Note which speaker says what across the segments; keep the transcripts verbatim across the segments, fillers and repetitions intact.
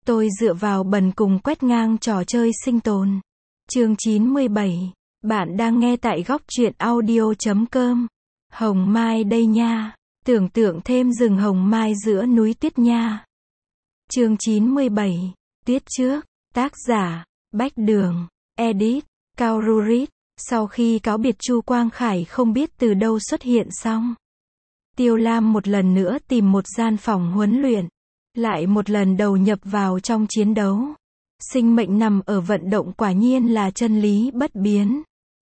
Speaker 1: Tôi dựa vào bần cùng quét ngang trò chơi sinh tồn. Chương chín mươi bảy. Bạn đang nghe tại góc truyện audio chấm com. Hồng Mai đây nha. Tưởng tượng thêm rừng hồng mai giữa núi tuyết nha. Chương chín mươi bảy. Tuyết trước. Tác giả. Bách Đường. Edit. Cao Rurit. Sau khi cáo biệt Chu Quang Khải không biết từ đâu xuất hiện xong, Tiêu Lam một lần nữa tìm một gian phòng huấn luyện, lại một lần đầu nhập vào trong chiến đấu. Sinh mệnh nằm ở vận động quả nhiên là chân lý bất biến.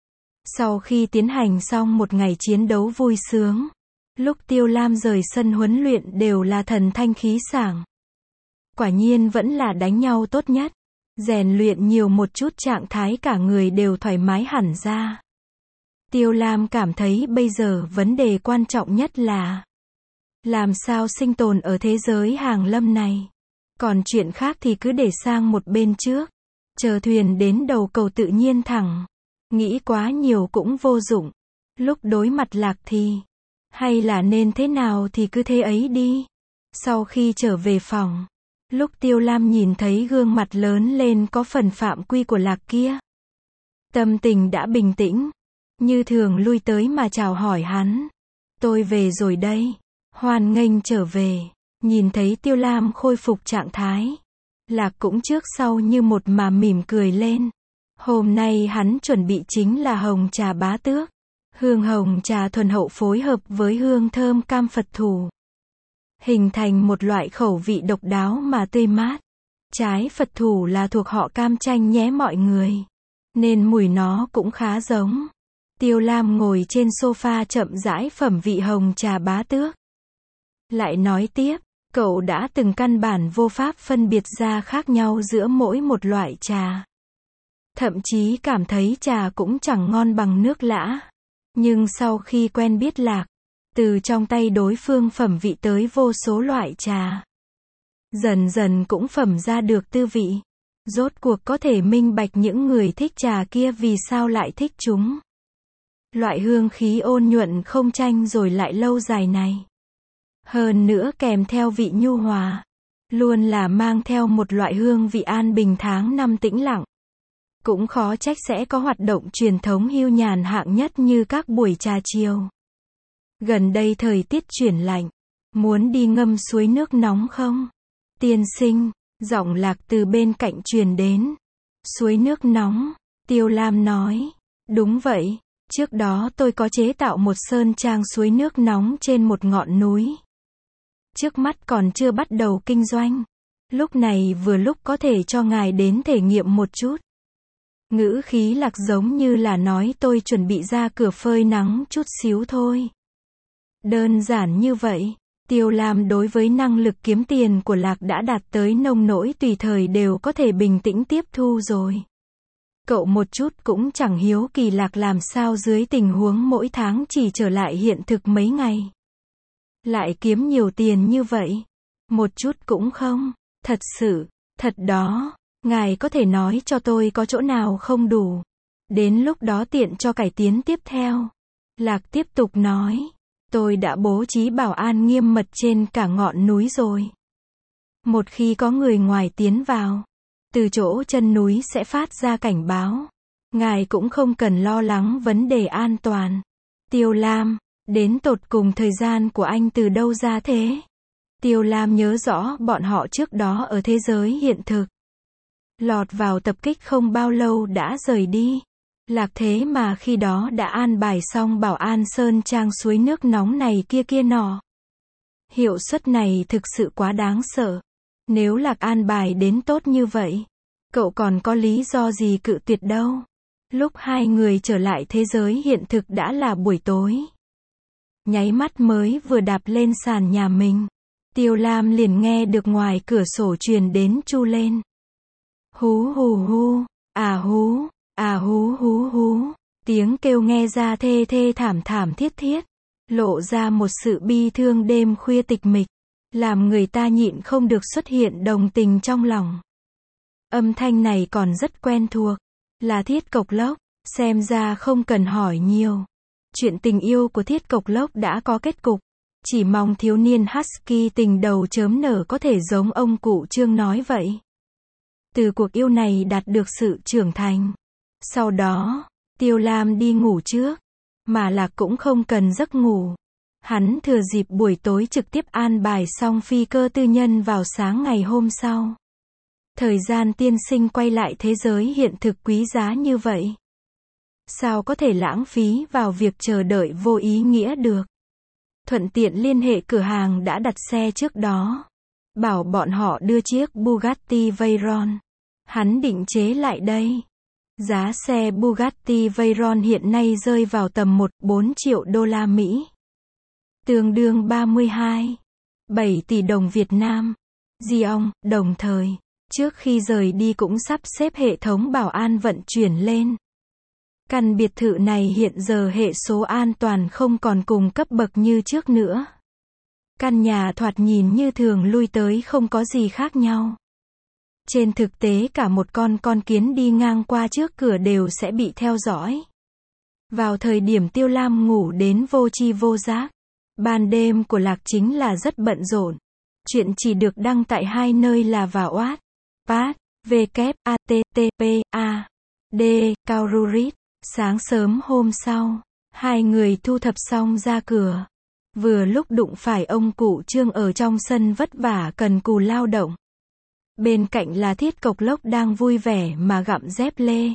Speaker 1: Sau khi tiến hành xong một ngày chiến đấu vui sướng, lúc Tiêu Lam rời sân huấn luyện đều là thần thanh khí sảng. Quả nhiên vẫn là đánh nhau tốt nhất. Rèn luyện nhiều một chút trạng thái cả người đều thoải mái hẳn ra. Tiêu Lam cảm thấy bây giờ vấn đề quan trọng nhất là làm sao sinh tồn ở thế giới hàng lâm này. Còn chuyện khác thì cứ để sang một bên trước. Chờ thuyền đến đầu cầu tự nhiên thẳng. Nghĩ quá nhiều cũng vô dụng. Lúc đối mặt Lạc thì hay là nên thế nào thì cứ thế ấy đi. Sau khi trở về phòng, lúc Tiêu Lam nhìn thấy gương mặt lớn lên có phần phạm quy của Lạc kia, tâm tình đã bình tĩnh, như thường lui tới mà chào hỏi hắn. Tôi về rồi đây. Hoan nghênh trở về. Nhìn thấy Tiêu Lam khôi phục trạng thái, Lạc cũng trước sau như một mà mỉm cười lên. Hôm nay hắn chuẩn bị chính là hồng trà bá tước. Hương hồng trà thuần hậu phối hợp với hương thơm cam Phật thủ, hình thành một loại khẩu vị độc đáo mà tươi mát. Trái Phật thủ là thuộc họ cam chanh nhé mọi người, nên mùi nó cũng khá giống. Tiêu Lam ngồi trên sofa chậm rãi phẩm vị hồng trà bá tước. Lại nói tiếp, cậu đã từng căn bản vô pháp phân biệt ra khác nhau giữa mỗi một loại trà. Thậm chí cảm thấy trà cũng chẳng ngon bằng nước lã. Nhưng sau khi quen biết Lạc, từ trong tay đối phương phẩm vị tới vô số loại trà, dần dần cũng phẩm ra được tư vị. Rốt cuộc có thể minh bạch những người thích trà kia vì sao lại thích chúng. Loại hương khí ôn nhuận không tranh rồi lại lâu dài này, hơn nữa kèm theo vị nhu hòa, luôn là mang theo một loại hương vị an bình tháng năm tĩnh lặng. Cũng khó trách sẽ có hoạt động truyền thống hưu nhàn hạng nhất như các buổi trà chiều. Gần đây thời tiết chuyển lạnh, muốn đi ngâm suối nước nóng không? Tiên sinh, giọng Lạc từ bên cạnh truyền đến. Suối nước nóng, Tiêu Lam nói. Đúng vậy, trước đó tôi có chế tạo một sơn trang suối nước nóng trên một ngọn núi. Trước mắt còn chưa bắt đầu kinh doanh. Lúc này vừa lúc có thể cho ngài đến thể nghiệm một chút. Ngữ khí Lạc giống như là nói tôi chuẩn bị ra cửa phơi nắng chút xíu thôi. Đơn giản như vậy. Tiêu Lam đối với năng lực kiếm tiền của Lạc đã đạt tới nông nỗi tùy thời đều có thể bình tĩnh tiếp thu rồi. Cậu một chút cũng chẳng hiếu kỳ Lạc làm sao dưới tình huống mỗi tháng chỉ trở lại hiện thực mấy ngày, lại kiếm nhiều tiền như vậy. Một chút cũng không. Thật sự, thật đó. Ngài có thể nói cho tôi có chỗ nào không đủ. Đến lúc đó tiện cho cải tiến tiếp theo. Lạc tiếp tục nói. Tôi đã bố trí bảo an nghiêm mật trên cả ngọn núi rồi. Một khi có người ngoài tiến vào, từ chỗ chân núi sẽ phát ra cảnh báo. Ngài cũng không cần lo lắng vấn đề an toàn. Tiêu Lam, đến tột cùng thời gian của anh từ đâu ra thế? Tiêu Lam nhớ rõ bọn họ trước đó ở thế giới hiện thực, lọt vào tập kích không bao lâu đã rời đi. Lạc thế mà khi đó đã an bài xong bảo an sơn trang suối nước nóng này kia kia nọ. Hiệu suất này thực sự quá đáng sợ. Nếu Lạc an bài đến tốt như vậy, cậu còn có lý do gì cự tuyệt đâu. Lúc hai người trở lại thế giới hiện thực đã là buổi tối. Nháy mắt mới vừa đạp lên sàn nhà mình, Tiêu Lam liền nghe được ngoài cửa sổ truyền đến chu lên. Hú hù hú, à hú, à hú hú hú. Tiếng kêu nghe ra thê thê thảm thảm thiết thiết, lộ ra một sự bi thương đêm khuya tịch mịch, làm người ta nhịn không được xuất hiện đồng tình trong lòng. Âm thanh này còn rất quen thuộc, là Thiết Cộc Lốc. Xem ra không cần hỏi nhiều. Chuyện tình yêu của Thiết Cộc Lốc đã có kết cục. Chỉ mong thiếu niên Husky tình đầu chớm nở có thể giống ông cụ Trương nói vậy. Từ cuộc yêu này đạt được sự trưởng thành. Sau đó, Tiêu Lam đi ngủ trước, mà Lạc cũng không cần giấc ngủ. Hắn thừa dịp buổi tối trực tiếp an bài xong phi cơ tư nhân vào sáng ngày hôm sau. Thời gian tiên sinh quay lại thế giới hiện thực quý giá như vậy. Sao có thể lãng phí vào việc chờ đợi vô ý nghĩa được. Thuận tiện liên hệ cửa hàng đã đặt xe trước đó. Bảo bọn họ đưa chiếc Bugatti Veyron. Hắn định chế lại đây. Giá xe Bugatti Veyron hiện nay rơi vào tầm một phẩy bốn triệu đô la Mỹ. Tương đương ba mươi hai phẩy bảy tỷ đồng Việt Nam. Diong, đồng thời, trước khi rời đi cũng sắp xếp hệ thống bảo an vận chuyển lên. Căn biệt thự này hiện giờ hệ số an toàn không còn cùng cấp bậc như trước nữa. Căn nhà thoạt nhìn như thường lui tới không có gì khác nhau. Trên thực tế cả một con con kiến đi ngang qua trước cửa đều sẽ bị theo dõi. Vào thời điểm Tiêu Lam ngủ đến vô tri vô giác, ban đêm của Lạc chính là rất bận rộn. Chuyện chỉ được đăng tại hai nơi là vào Wattpad, W A T T P A D, Kaururit. Sáng sớm hôm sau, hai người thu thập xong ra cửa. Vừa lúc đụng phải ông cụ Trương ở trong sân vất vả cần cù lao động. Bên cạnh là Thiết Cộc Lốc đang vui vẻ mà gặm dép lê.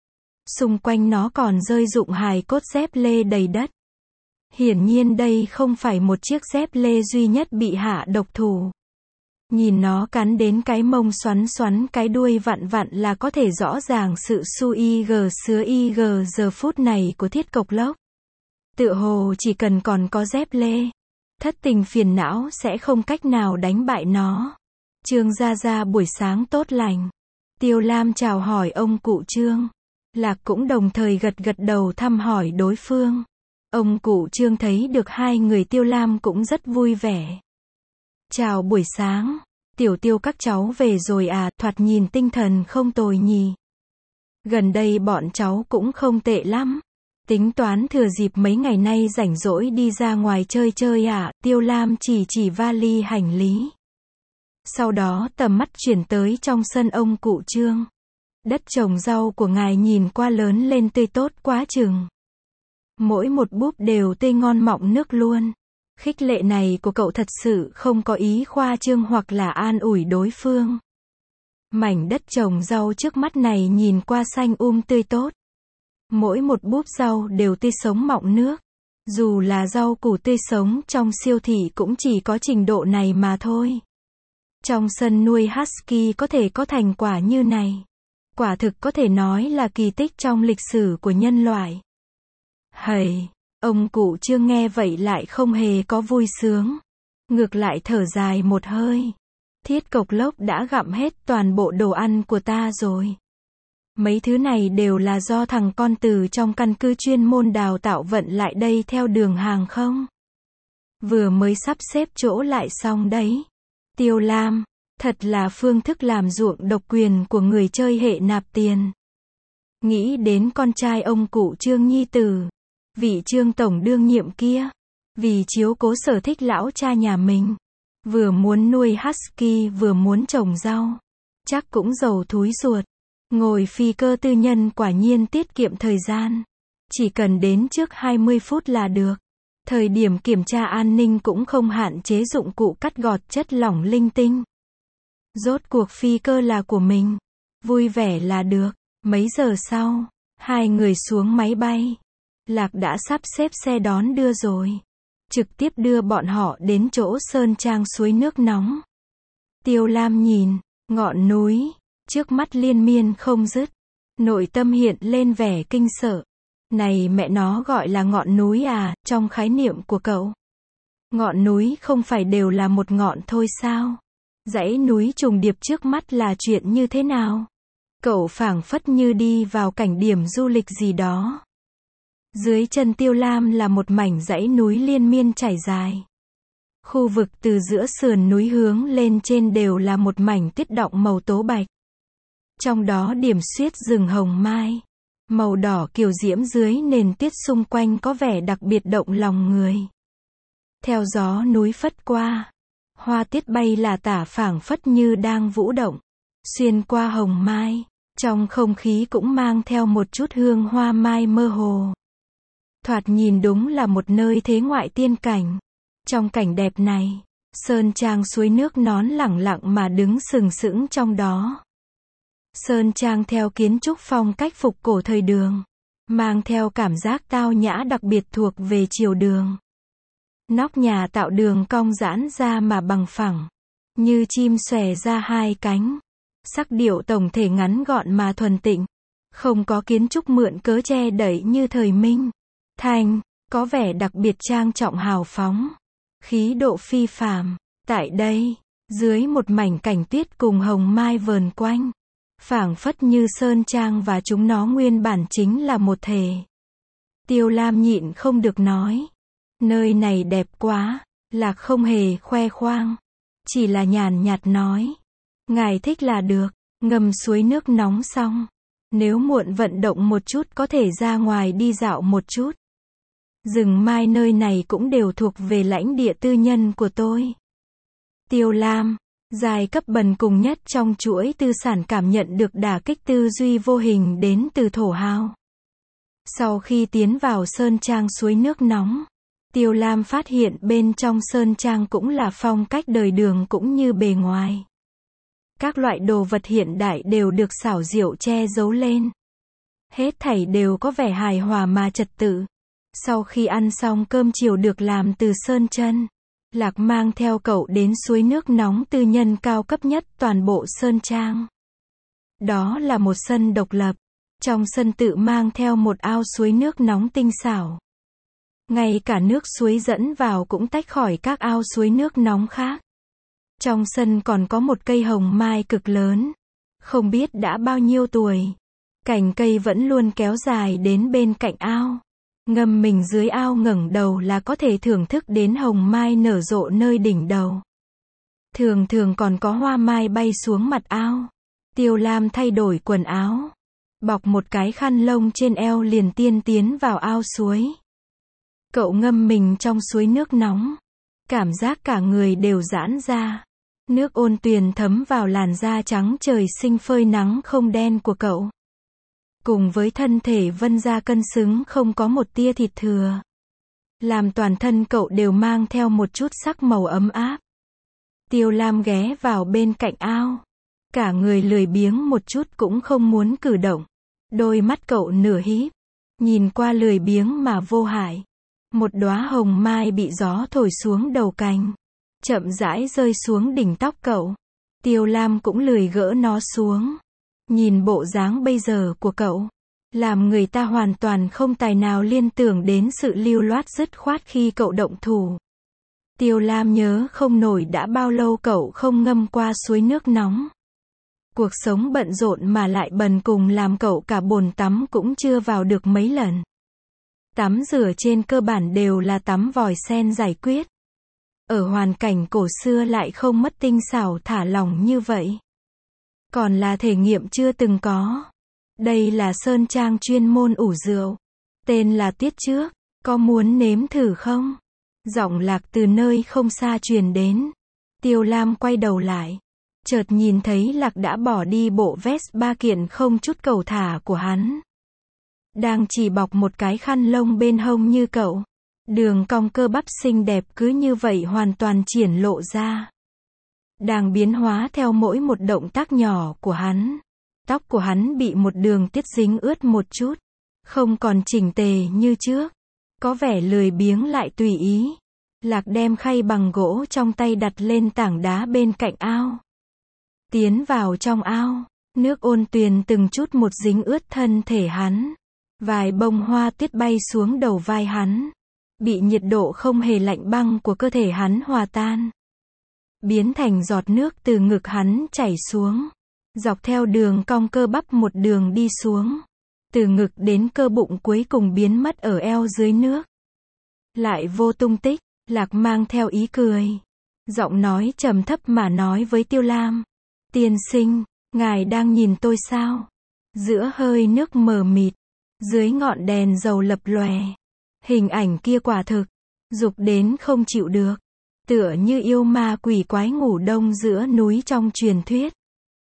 Speaker 1: Xung quanh nó còn rơi rụng hài cốt dép lê đầy đất. Hiển nhiên đây không phải một chiếc dép lê duy nhất bị hạ độc thủ. Nhìn nó cắn đến cái mông xoắn xoắn cái đuôi vặn vặn là có thể rõ ràng sự su y gờ sứa y gờ giờ phút này của Thiết Cộc Lốc. Tựa hồ chỉ cần còn có dép lê, thất tình phiền não sẽ không cách nào đánh bại nó. Trương gia gia buổi sáng tốt lành. Tiêu Lam chào hỏi ông cụ Trương. Lạc cũng đồng thời gật gật đầu thăm hỏi đối phương. Ông cụ Trương thấy được hai người Tiêu Lam cũng rất vui vẻ. Chào buổi sáng, Tiểu Tiêu các cháu về rồi à, thoạt nhìn tinh thần không tồi nhỉ. Gần đây bọn cháu cũng không tệ lắm. Tính toán thừa dịp mấy ngày nay rảnh rỗi đi ra ngoài chơi chơi à, Tiêu Lam chỉ chỉ vali hành lý. Sau đó tầm mắt chuyển tới trong sân ông cụ Trương. Đất trồng rau của ngài nhìn qua lớn lên tươi tốt quá chừng. Mỗi một búp đều tươi ngon mọng nước luôn. Khích lệ này của cậu thật sự không có ý khoa trương hoặc là an ủi đối phương. Mảnh đất trồng rau trước mắt này nhìn qua xanh um tươi tốt. Mỗi một búp rau đều tươi sống mọng nước. Dù là rau củ tươi sống trong siêu thị cũng chỉ có trình độ này mà thôi. Trong sân nuôi husky có thể có thành quả như này. Quả thực có thể nói là kỳ tích trong lịch sử của nhân loại. Hầy, ông cụ Trương nghe vậy lại không hề có vui sướng. Ngược lại thở dài một hơi. Thiết Cộc Lốc đã gặm hết toàn bộ đồ ăn của ta rồi. Mấy thứ này đều là do thằng con từ trong căn cứ chuyên môn đào tạo vận lại đây theo đường hàng không. Vừa mới sắp xếp chỗ lại xong đấy. Tiêu Lam, thật là phương thức làm ruộng độc quyền của người chơi hệ nạp tiền. Nghĩ đến con trai ông cụ Trương nhi tử, vị Trương tổng đương nhiệm kia, vì chiếu cố sở thích lão cha nhà mình, vừa muốn nuôi husky vừa muốn trồng rau, chắc cũng giàu thúi ruột. Ngồi phi cơ tư nhân quả nhiên tiết kiệm thời gian, chỉ cần đến trước hai mươi phút là được. Thời điểm kiểm tra an ninh cũng không hạn chế dụng cụ cắt gọt chất lỏng linh tinh. Rốt cuộc phi cơ là của mình, vui vẻ là được. Mấy giờ sau, hai người xuống máy bay. Lạc đã sắp xếp xe đón đưa rồi. Trực tiếp đưa bọn họ đến chỗ sơn trang suối nước nóng. Tiêu Lam nhìn, ngọn núi, trước mắt liên miên không dứt. Nội tâm hiện lên vẻ kinh sợ. Này mẹ nó gọi là ngọn núi à, trong khái niệm của cậu. Ngọn núi không phải đều là một ngọn thôi sao? Dãy núi trùng điệp trước mắt là chuyện như thế nào? Cậu phảng phất như đi vào cảnh điểm du lịch gì đó. Dưới chân Tiêu Lam là một mảnh dãy núi liên miên trải dài. Khu vực từ giữa sườn núi hướng lên trên đều là một mảnh tuyết đọng màu tố bạch. Trong đó điểm xuyết rừng hồng mai, màu đỏ kiều diễm dưới nền tuyết xung quanh có vẻ đặc biệt động lòng người. Theo gió núi phất qua, hoa tiết bay là tả phảng phất như đang vũ động. Xuyên qua hồng mai, trong không khí cũng mang theo một chút hương hoa mai mơ hồ. Thoạt nhìn đúng là một nơi thế ngoại tiên cảnh. Trong cảnh đẹp này, sơn trang suối nước nón lẳng lặng mà đứng sừng sững trong đó. Sơn trang theo kiến trúc phong cách phục cổ thời Đường, mang theo cảm giác tao nhã đặc biệt thuộc về triều Đường. Nóc nhà tạo đường cong giãn ra mà bằng phẳng, như chim xòe ra hai cánh. Sắc điệu tổng thể ngắn gọn mà thuần tịnh, không có kiến trúc mượn cớ che đậy như thời Minh Thanh, có vẻ đặc biệt trang trọng hào phóng, khí độ phi phàm. Tại đây, dưới một mảnh cảnh tuyết cùng hồng mai vờn quanh, phảng phất như sơn trang và chúng nó nguyên bản chính là một thể. Tiêu Lam nhịn không được nói, nơi này đẹp quá. Lạc không hề khoe khoang, chỉ là nhàn nhạt nói, ngài thích là được. Ngâm suối nước nóng xong, nếu muộn vận động một chút có thể ra ngoài đi dạo một chút. Rừng mai nơi này cũng đều thuộc về lãnh địa tư nhân của tôi. Tiêu Lam, giai cấp bần cùng nhất trong chuỗi tư sản, cảm nhận được đả kích tư duy vô hình đến từ thổ hào. Sau khi tiến vào sơn trang suối nước nóng, Tiêu Lam phát hiện bên trong sơn trang cũng là phong cách đời Đường cũng như bề ngoài. Các loại đồ vật hiện đại đều được xảo diệu che giấu lên. Hết thảy đều có vẻ hài hòa mà trật tự. Sau khi ăn xong cơm chiều được làm từ sơn chân, Lạc mang theo cậu đến suối nước nóng tư nhân cao cấp nhất toàn bộ sơn trang. Đó là một sân độc lập. Trong sân tự mang theo một ao suối nước nóng tinh xảo. Ngay cả nước suối dẫn vào cũng tách khỏi các ao suối nước nóng khác. Trong sân còn có một cây hồng mai cực lớn, không biết đã bao nhiêu tuổi. Cành cây vẫn luôn kéo dài đến bên cạnh ao. Ngâm mình dưới ao ngẩng đầu là có thể thưởng thức đến hồng mai nở rộ nơi đỉnh đầu. Thường thường còn có hoa mai bay xuống mặt ao. Tiêu Lam thay đổi quần áo, bọc một cái khăn lông trên eo liền tiên tiến vào ao suối. Cậu ngâm mình trong suối nước nóng, cảm giác cả người đều giãn ra. Nước ôn tuyền thấm vào làn da trắng trời sinh phơi nắng không đen của cậu. Cùng với thân thể vân da cân xứng không có một tia thịt thừa, làm toàn thân cậu đều mang theo một chút sắc màu ấm áp. Tiêu Lam ghé vào bên cạnh ao, cả người lười biếng một chút cũng không muốn cử động. Đôi mắt cậu nửa híp, nhìn qua lười biếng mà vô hại. Một đóa hồng mai bị gió thổi xuống đầu cành, chậm rãi rơi xuống đỉnh tóc cậu. Tiêu Lam cũng lười gỡ nó xuống. Nhìn bộ dáng bây giờ của cậu, làm người ta hoàn toàn không tài nào liên tưởng đến sự lưu loát dứt khoát khi cậu động thủ. Tiêu Lam nhớ không nổi đã bao lâu cậu không ngâm qua suối nước nóng. Cuộc sống bận rộn mà lại bần cùng làm cậu cả bồn tắm cũng chưa vào được mấy lần. Tắm rửa trên cơ bản đều là tắm vòi sen giải quyết. Ở hoàn cảnh cổ xưa lại không mất tinh xảo thả lỏng như vậy. Còn là thể nghiệm chưa từng có. Đây là sơn trang chuyên môn ủ rượu. Tên là Tiết Trước. Có muốn nếm thử không? Giọng Lạc từ nơi không xa truyền đến. Tiêu Lam quay đầu lại. Chợt nhìn thấy Lạc đã bỏ đi bộ vest ba kiện không chút cầu thả của hắn. Đang chỉ bọc một cái khăn lông bên hông như cậu. Đường cong cơ bắp xinh đẹp cứ như vậy hoàn toàn triển lộ ra. Đang biến hóa theo mỗi một động tác nhỏ của hắn. Tóc của hắn bị một đường tiết dính ướt một chút. Không còn chỉnh tề như trước. Có vẻ lười biếng lại tùy ý. Lạc đem khay bằng gỗ trong tay đặt lên tảng đá bên cạnh ao. Tiến vào trong ao. Nước ôn tuyền từng chút một dính ướt thân thể hắn. Vài bông hoa tuyết bay xuống đầu vai hắn. Bị nhiệt độ không hề lạnh băng của cơ thể hắn hòa tan. Biến thành giọt nước từ ngực hắn chảy xuống. Dọc theo đường cong cơ bắp một đường đi xuống. Từ ngực đến cơ bụng cuối cùng biến mất ở eo dưới nước. Lại vô tung tích. Lạc mang theo ý cười. Giọng nói trầm thấp mà nói với Tiêu Lam. Tiên sinh, ngài đang nhìn tôi sao? Giữa hơi nước mờ mịt. Dưới ngọn đèn dầu lập lòe. Hình ảnh kia quả thực. Dục đến không chịu được. Tựa như yêu ma quỷ quái ngủ đông giữa núi trong truyền thuyết.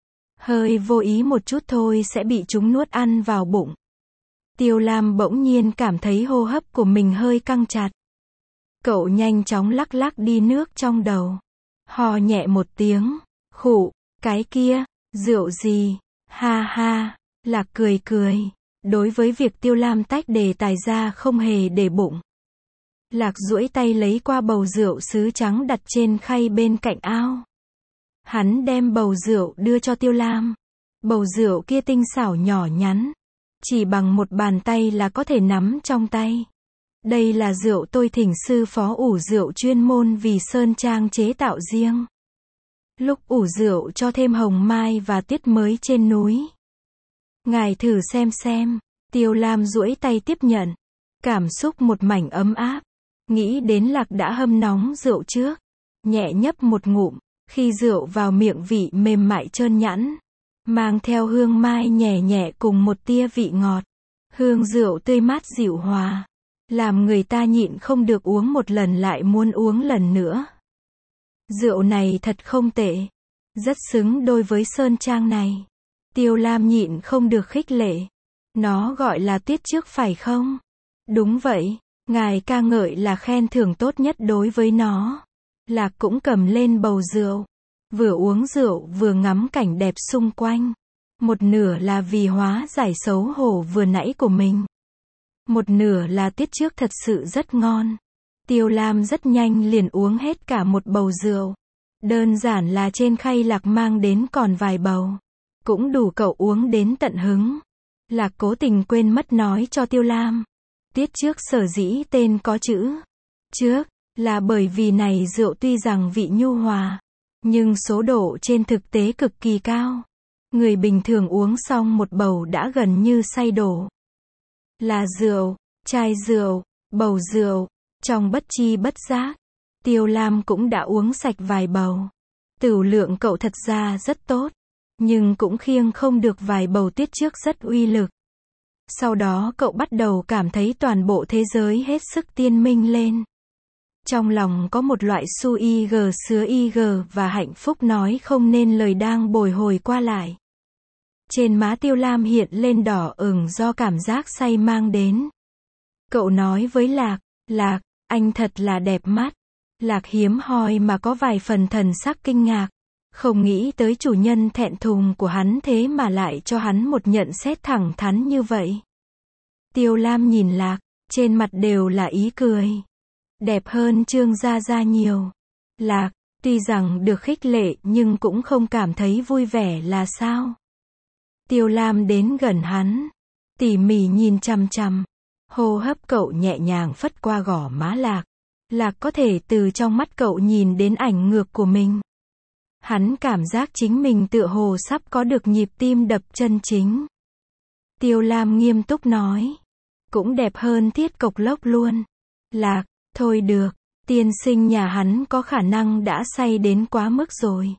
Speaker 1: hơi vô ý một chút thôi sẽ bị chúng nuốt ăn vào bụng. Tiêu Lam bỗng nhiên cảm thấy hô hấp của mình hơi căng chặt. Cậu nhanh chóng lắc lắc đi nước trong đầu. Hò nhẹ một tiếng, khụ, cái kia, rượu gì, ha ha, Lạc cười cười. Đối với việc Tiêu Lam tách đề tài ra không hề để bụng. Lạc duỗi tay lấy qua bầu rượu sứ trắng đặt trên khay bên cạnh ao. Hắn đem bầu rượu đưa cho Tiêu Lam. Bầu rượu kia tinh xảo nhỏ nhắn. Chỉ bằng một bàn tay là có thể nắm trong tay. Đây là rượu tôi thỉnh sư phó ủ rượu chuyên môn vì Sơn Trang chế tạo riêng. Lúc ủ rượu cho thêm hồng mai và tiết mới trên núi. Ngài thử xem xem. Tiêu Lam duỗi tay tiếp nhận. Cảm xúc một mảnh ấm áp. Nghĩ đến Lạc đã hâm nóng rượu trước. Nhẹ nhấp một ngụm. Khi rượu vào miệng vị mềm mại trơn nhẵn. Mang theo hương mai nhẹ nhẹ cùng một tia vị ngọt. Hương rượu tươi mát dịu hòa. Làm người ta nhịn không được uống một lần lại muốn uống lần nữa. Rượu này thật không tệ. Rất xứng đôi với Sơn Trang này. Tiêu Lam nhịn không được khích lệ. Nó gọi là tiết trước phải không? Đúng vậy. Ngài ca ngợi là khen thưởng tốt nhất đối với nó. Lạc cũng cầm lên bầu rượu. Vừa uống rượu vừa ngắm cảnh đẹp xung quanh. Một nửa là vì hóa giải xấu hổ vừa nãy của mình. Một nửa là tiết trước thật sự rất ngon. Tiêu Lam rất nhanh liền uống hết cả một bầu rượu. Đơn giản là trên khay Lạc mang đến còn vài bầu. Cũng đủ cậu uống đến tận hứng. Lạc cố tình quên mất nói cho Tiêu Lam. Tiết trước sở dĩ tên có chữ trước, là bởi vì này rượu tuy rằng vị nhu hòa, nhưng số độ trên thực tế cực kỳ cao. Người bình thường uống xong một bầu đã gần như say đổ. Là rượu, chai rượu, bầu rượu, trong bất chi bất giác, Tiêu Lam cũng đã uống sạch vài bầu. Tửu lượng cậu thật ra rất tốt, nhưng cũng khiêng không được vài bầu tiết trước rất uy lực. Sau đó cậu bắt đầu cảm thấy toàn bộ thế giới hết sức tiên minh lên. Trong lòng có một loại su y g sứa y g và hạnh phúc nói không nên lời đang bồi hồi qua lại. Trên má Tiêu Lam hiện lên đỏ ửng do cảm giác say mang đến. Cậu nói với Lạc, Lạc, anh thật là đẹp mắt. Lạc hiếm hoi mà có vài phần thần sắc kinh ngạc. Không nghĩ tới chủ nhân thẹn thùng của hắn thế mà lại cho hắn một nhận xét thẳng thắn như vậy. Tiêu Lam nhìn Lạc, trên mặt đều là ý cười. Đẹp hơn Trương Gia Gia nhiều. Lạc, tuy rằng được khích lệ nhưng cũng không cảm thấy vui vẻ là sao? Tiêu Lam đến gần hắn, tỉ mỉ nhìn chằm chằm. Hô hấp cậu nhẹ nhàng phất qua gò má Lạc. Lạc có thể từ trong mắt cậu nhìn đến ảnh ngược của mình. Hắn cảm giác chính mình tựa hồ sắp có được nhịp tim đập chân chính. Tiêu Lam nghiêm túc nói. Cũng đẹp hơn Tiết Cộc Lốc luôn. Lạc, thôi được, tiên sinh nhà hắn có khả năng đã say đến quá mức rồi.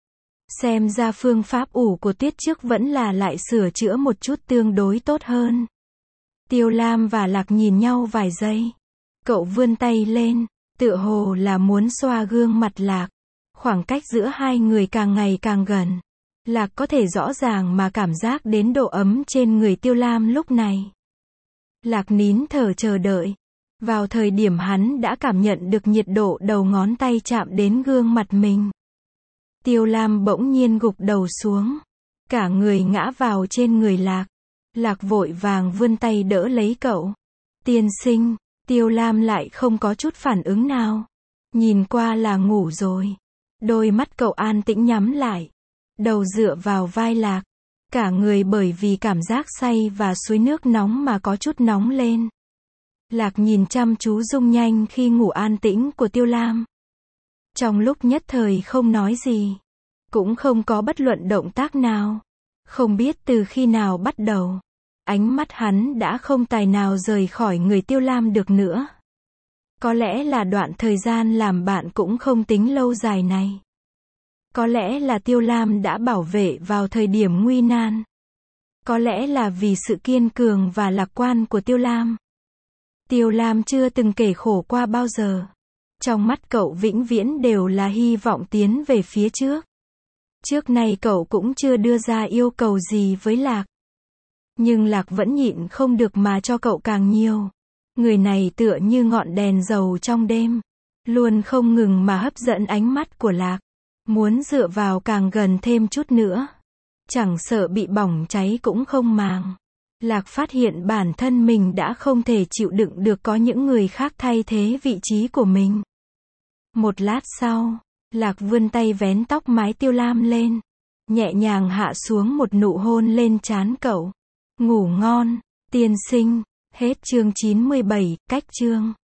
Speaker 1: Xem ra phương pháp ủ của Tiết trước vẫn là lại sửa chữa một chút tương đối tốt hơn. Tiêu Lam và Lạc nhìn nhau vài giây. Cậu vươn tay lên, tựa hồ là muốn xoa gương mặt Lạc. Khoảng cách giữa hai người càng ngày càng gần. Lạc có thể rõ ràng mà cảm giác đến độ ấm trên người Tiêu Lam lúc này. Lạc nín thở chờ đợi. Vào thời điểm hắn đã cảm nhận được nhiệt độ đầu ngón tay chạm đến gương mặt mình. Tiêu Lam bỗng nhiên gục đầu xuống. Cả người ngã vào trên người Lạc. Lạc vội vàng vươn tay đỡ lấy cậu. Tiên sinh, Tiêu Lam lại không có chút phản ứng nào. Nhìn qua là ngủ rồi. Đôi mắt cậu an tĩnh nhắm lại. Đầu dựa vào vai Lạc. Cả người bởi vì cảm giác say và suối nước nóng mà có chút nóng lên. Lạc nhìn chăm chú dung nhanh khi ngủ an tĩnh của Tiêu Lam. Trong lúc nhất thời không nói gì. Cũng không có bất luận động tác nào. Không biết từ khi nào bắt đầu. Ánh mắt hắn đã không tài nào rời khỏi người Tiêu Lam được nữa. Có lẽ là đoạn thời gian làm bạn cũng không tính lâu dài này. Có lẽ là Tiêu Lam đã bảo vệ vào thời điểm nguy nan. Có lẽ là vì sự kiên cường và lạc quan của Tiêu Lam. Tiêu Lam chưa từng kể khổ qua bao giờ. Trong mắt cậu vĩnh viễn đều là hy vọng tiến về phía trước. Trước nay cậu cũng chưa đưa ra yêu cầu gì với Lạc. Nhưng Lạc vẫn nhịn không được mà cho cậu càng nhiều. Người này tựa như ngọn đèn dầu trong đêm. Luôn không ngừng mà hấp dẫn ánh mắt của Lạc. Muốn dựa vào càng gần thêm chút nữa. Chẳng sợ bị bỏng cháy cũng không màng. Lạc phát hiện bản thân mình đã không thể chịu đựng được có những người khác thay thế vị trí của mình. Một lát sau, Lạc vươn tay vén tóc mái Tiêu Lam lên. Nhẹ nhàng hạ xuống một nụ hôn lên trán cậu. Ngủ ngon, tiên sinh. Hết chương chín mươi bảy, cách chương.